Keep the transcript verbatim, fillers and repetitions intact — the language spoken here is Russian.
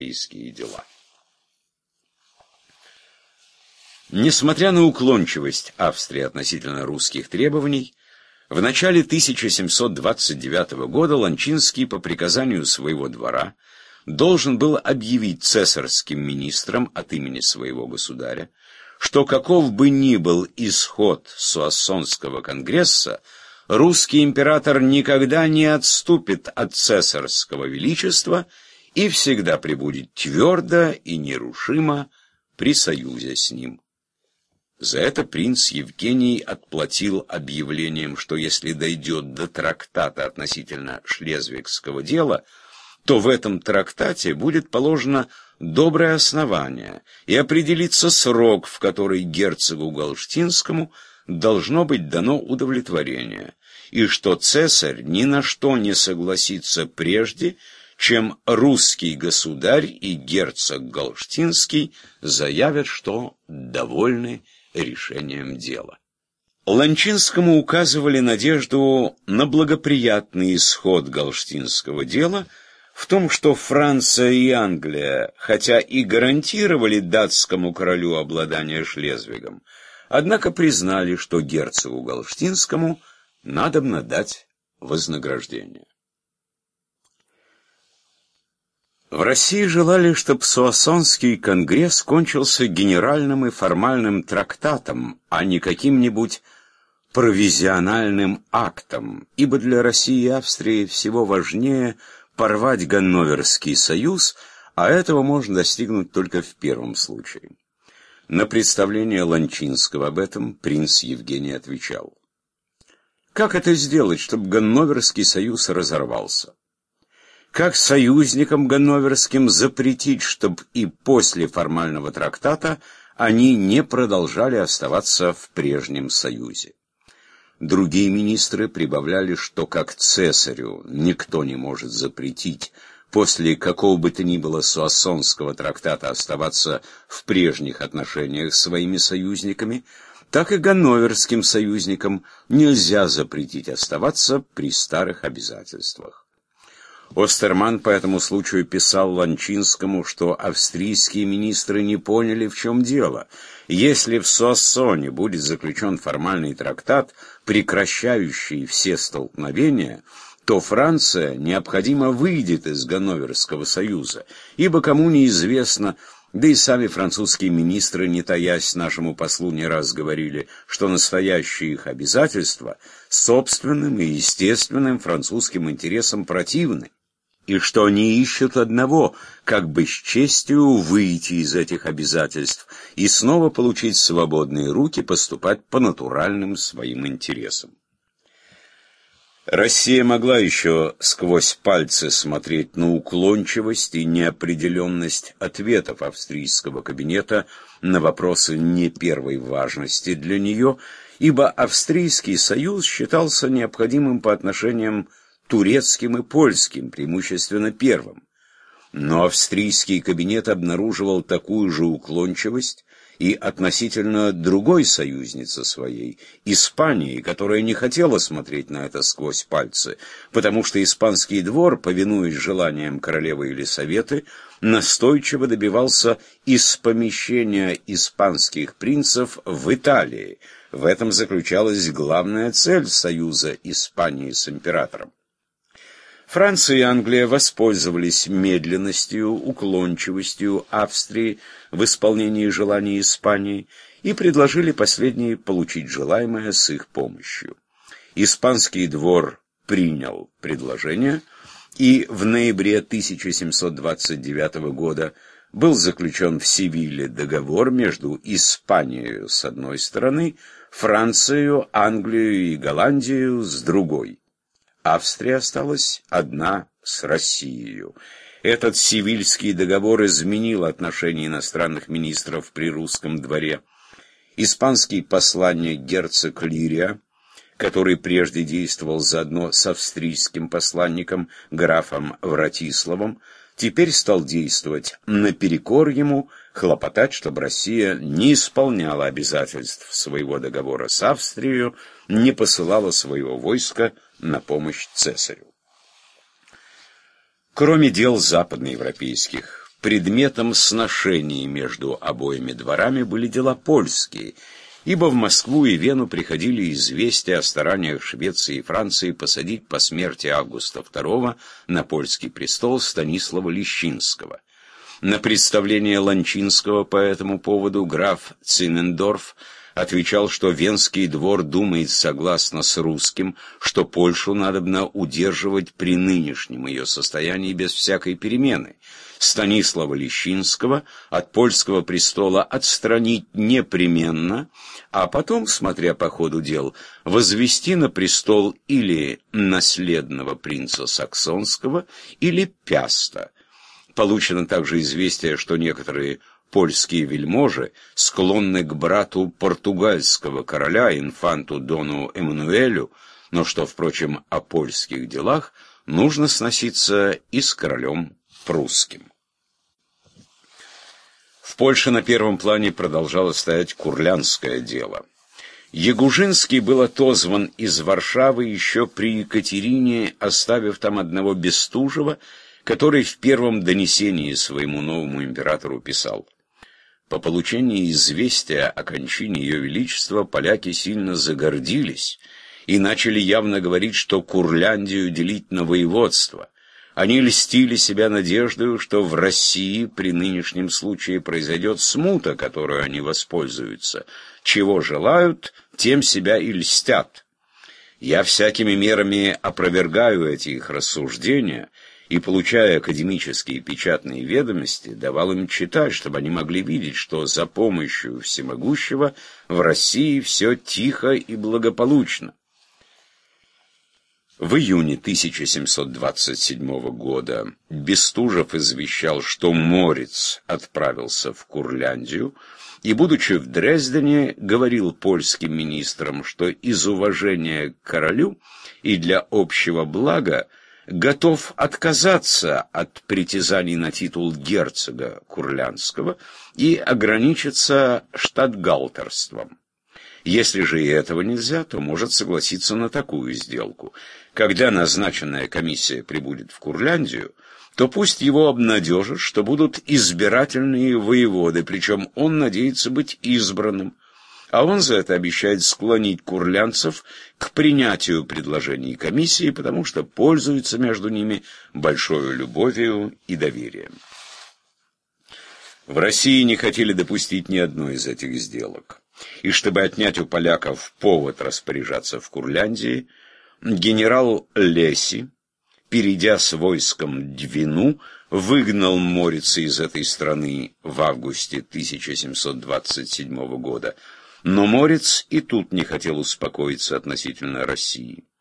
европейские дела. Несмотря на уклончивость Австрии относительно русских требований, в начале тысяча семьсот двадцать девятого года Ланчинский по приказанию своего двора должен был объявить цесарским министрам от имени своего государя, что каков бы ни был исход Суассонского конгресса, русский император никогда не отступит от цесарского величества и всегда пребудет твердо и нерушимо при союзе с ним. За это принц Евгений отплатил объявлением, что если дойдет до трактата относительно шлезвигского дела, то в этом трактате будет положено доброе основание и определится срок, в который герцогу Галштинскому должно быть дано удовлетворение, и что цесарь ни на что не согласится прежде, чем русский государь и герцог Галштинский заявят, что довольны решением дела. Ланчинскому указывали надежду на благоприятный исход галштинского дела в том, что Франция и Англия, хотя и гарантировали датскому королю обладание Шлезвигом, однако признали, что герцогу Галштинскому надобно дать вознаграждение. В России желали, чтобы Суассонский конгресс кончился генеральным и формальным трактатом, а не каким-нибудь провизиональным актом, ибо для России и Австрии всего важнее порвать Ганноверский союз, а этого можно достигнуть только в первом случае. На представление Ланчинского об этом принц Евгений отвечал: «Как это сделать, чтобы Ганноверский союз разорвался? Как союзникам ганноверским запретить, чтобы и после формального трактата они не продолжали оставаться в прежнем союзе?» Другие министры прибавляли, что как цесарю никто не может запретить после какого бы то ни было Суассонского трактата оставаться в прежних отношениях с своими союзниками, так и ганноверским союзникам нельзя запретить оставаться при старых обязательствах. Остерман по этому случаю писал Ланчинскому, что австрийские министры не поняли, в чем дело. Если в Суассоне будет заключен формальный трактат, прекращающий все столкновения, то Франция необходимо выйдет из Ганноверского союза, ибо кому неизвестно, да и сами французские министры, не таясь, нашему послу не раз говорили, что настоящие их обязательства собственным и естественным французским интересам противны, и что они ищут одного, как бы с честью выйти из этих обязательств и снова получить свободные руки поступать по натуральным своим интересам. Россия могла еще сквозь пальцы смотреть на уклончивость и неопределенность ответов австрийского кабинета на вопросы не первой важности для нее, ибо Австрийский союз считался необходимым по отношениям турецким и польским, преимущественно первым. Но австрийский кабинет обнаруживал такую же уклончивость и относительно другой союзницы своей, Испании, которая не хотела смотреть на это сквозь пальцы, потому что испанский двор, повинуясь желаниям королевы Елисаветы, настойчиво добивался испомещения испанских принцев в Италии. В этом заключалась главная цель союза Испании с императором. Франция и Англия воспользовались медленностью, уклончивостью Австрии в исполнении желаний Испании и предложили последней получить желаемое с их помощью. Испанский двор принял предложение, и в ноябре тысяча семьсот двадцать девятого года был заключен в Севиле договор между Испанией с одной стороны, Францией, Англией и Голландией с другой. Австрия осталась одна с Россией. Этот Севильский договор изменил отношения иностранных министров при русском дворе. Испанский посланник герцог Лирия, который прежде действовал заодно с австрийским посланником графом Вратиславом, теперь стал действовать наперекор ему, хлопотать, чтобы Россия не исполняла обязательств своего договора с Австрией, не посылала своего войска на помощь цесарю. Кроме дел западноевропейских, предметом сношений между обоими дворами были дела польские, ибо в Москву и Вену приходили известия о стараниях Швеции и Франции посадить по смерти Августа второго на польский престол Станислава Лещинского. На представление Ланчинского по этому поводу граф Циннендорф отвечал, что Венский двор думает согласно с русским, что Польшу надобно удерживать при нынешнем ее состоянии без всякой перемены. Станислава Лещинского от польского престола отстранить непременно, а потом, смотря по ходу дел, возвести на престол или наследного принца Саксонского, или Пяста. Получено также известие, что некоторые польские вельможи склонны к брату португальского короля, инфанту Дону Эммануэлю, но что, впрочем, о польских делах нужно сноситься и с королем прусским. В Польше на первом плане продолжало стоять курлянское дело. Ягужинский был отозван из Варшавы еще при Екатерине, оставив там одного Бестужева, который в первом донесении своему новому императору писал: «По получении известия о кончине Ее Величества поляки сильно загордились и начали явно говорить, что Курляндию делить на воеводство. Они льстили себя надеждою, что в России при нынешнем случае произойдет смута, которую они воспользуются. Чего желают, тем себя и льстят. Я всякими мерами опровергаю эти их рассуждения и, получая академические печатные ведомости, давал им читать, чтобы они могли видеть, что за помощью всемогущего в России все тихо и благополучно». В июне тысяча семьсот двадцать седьмого года Бестужев извещал, что Морец отправился в Курляндию и, будучи в Дрездене, говорил польским министрам, что из уважения к королю и для общего блага готов отказаться от притязаний на титул герцога Курлянского и ограничиться штатгалтерством. Если же и этого нельзя, то может согласиться на такую сделку. Когда назначенная комиссия прибудет в Курляндию, то пусть его обнадежат, что будут избирательные воеводы, причем он надеется быть избранным, а он за это обещает склонить курлянцев к принятию предложений комиссии, потому что пользуется между ними большой любовью и доверием. В России не хотели допустить ни одной из этих сделок. И чтобы отнять у поляков повод распоряжаться в Курляндии, генерал Леси, перейдя с войском Двину, выгнал Морица из этой страны в августе тысяча семьсот двадцать седьмого года. Но Морец и тут не хотел успокоиться относительно России.